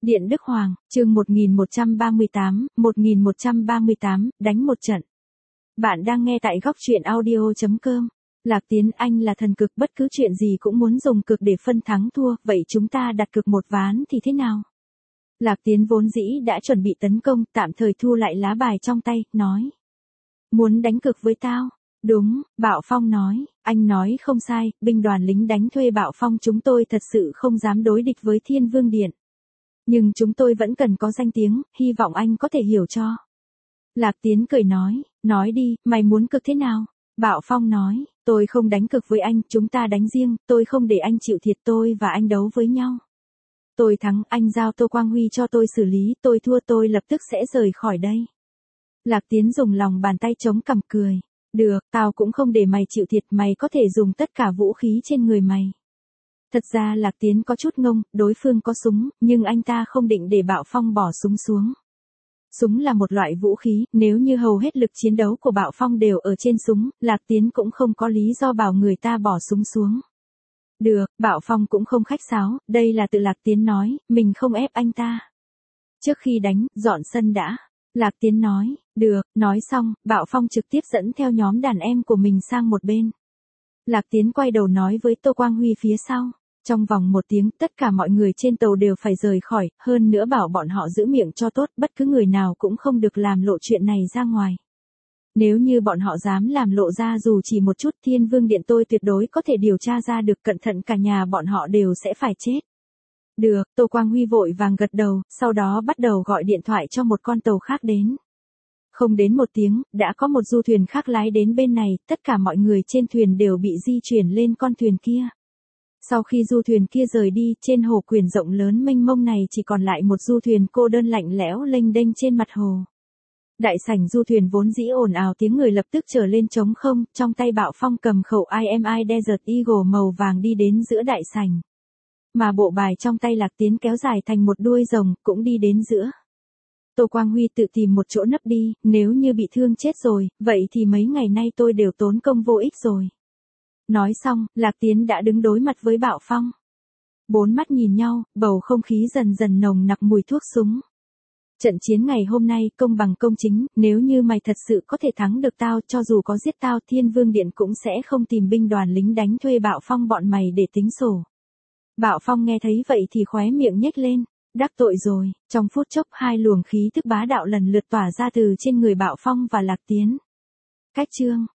Điện Đức Hoàng, chương 1138, đánh một trận. Bạn đang nghe tại góc truyện audio.com. Lạc Tiến, anh là thần cực, bất cứ chuyện gì cũng muốn dùng cực để phân thắng thua, vậy chúng ta đặt cực một ván thì thế nào? Lạc Tiến vốn dĩ đã chuẩn bị tấn công, tạm thời thu lại lá bài trong tay, nói. Muốn đánh cực với tao? Đúng, Bạo Phong nói, anh nói không sai, binh đoàn lính đánh thuê Bạo Phong chúng tôi thật sự không dám đối địch với Thiên Vương Điện. Nhưng chúng tôi vẫn cần có danh tiếng, hy vọng anh có thể hiểu cho. Lạc Tiến cười nói đi, mày muốn cực thế nào? Bạo Phong nói, tôi không đánh cực với anh, chúng ta đánh riêng, tôi không để anh chịu thiệt, tôi và anh đấu với nhau. Tôi thắng, anh giao Tô Quang Huy cho tôi xử lý, tôi thua tôi lập tức sẽ rời khỏi đây. Lạc Tiến dùng lòng bàn tay chống cằm cười. Được, tao cũng không để mày chịu thiệt, mày có thể dùng tất cả vũ khí trên người mày. Thật ra Lạc Tiến có chút ngông, đối phương có súng, nhưng anh ta không định để Bạo Phong bỏ súng xuống. Súng là một loại vũ khí, nếu như hầu hết lực chiến đấu của Bạo Phong đều ở trên súng, Lạc Tiến cũng không có lý do bảo người ta bỏ súng xuống. Được, Bạo Phong cũng không khách sáo, đây là tự Lạc Tiến nói, mình không ép anh ta. Trước khi đánh, dọn sân đã. Lạc Tiến nói, được, nói xong, Bạo Phong trực tiếp dẫn theo nhóm đàn em của mình sang một bên. Lạc Tiến quay đầu nói với Tô Quang Huy phía sau. Trong vòng 1 tiếng, tất cả mọi người trên tàu đều phải rời khỏi, hơn nữa bảo bọn họ giữ miệng cho tốt, bất cứ người nào cũng không được làm lộ chuyện này ra ngoài. Nếu như bọn họ dám làm lộ ra dù chỉ một chút, Thiên Vương Điện tôi tuyệt đối có thể điều tra ra được, cẩn thận cả nhà bọn họ đều sẽ phải chết. Được, Tô Quang Huy vội vàng gật đầu, sau đó bắt đầu gọi điện thoại cho một con tàu khác đến. Không đến 1 tiếng, đã có một du thuyền khác lái đến bên này, tất cả mọi người trên thuyền đều bị di chuyển lên con thuyền kia. Sau khi du thuyền kia rời đi, trên hồ Quyền rộng lớn mênh mông này chỉ còn lại một du thuyền cô đơn lạnh lẽo lênh đênh trên mặt hồ. Đại sảnh du thuyền vốn dĩ ồn ào tiếng người lập tức trở lên trống không, trong tay Bạo Phong cầm khẩu IMI Desert Eagle màu vàng đi đến giữa đại sảnh. Mà bộ bài trong tay Lạc Tiến kéo dài thành một đuôi rồng, cũng đi đến giữa. Tô Quang Huy tự tìm một chỗ nấp đi, nếu như bị thương chết rồi, vậy thì mấy ngày nay tôi đều tốn công vô ích rồi. Nói xong, Lạc Tiến đã đứng đối mặt với Bạo Phong. 4 mắt nhìn nhau, bầu không khí dần dần nồng nặc mùi thuốc súng. Trận chiến ngày hôm nay công bằng công chính, nếu như mày thật sự có thể thắng được tao, cho dù có giết tao, Thiên Vương Điện cũng sẽ không tìm binh đoàn lính đánh thuê Bạo Phong bọn mày để tính sổ. Bạo Phong nghe thấy vậy thì khóe miệng nhếch lên, đắc tội rồi. Trong phút chốc 2 luồng khí tức bá đạo lần lượt tỏa ra từ trên người Bạo Phong và Lạc Tiến. Cách chương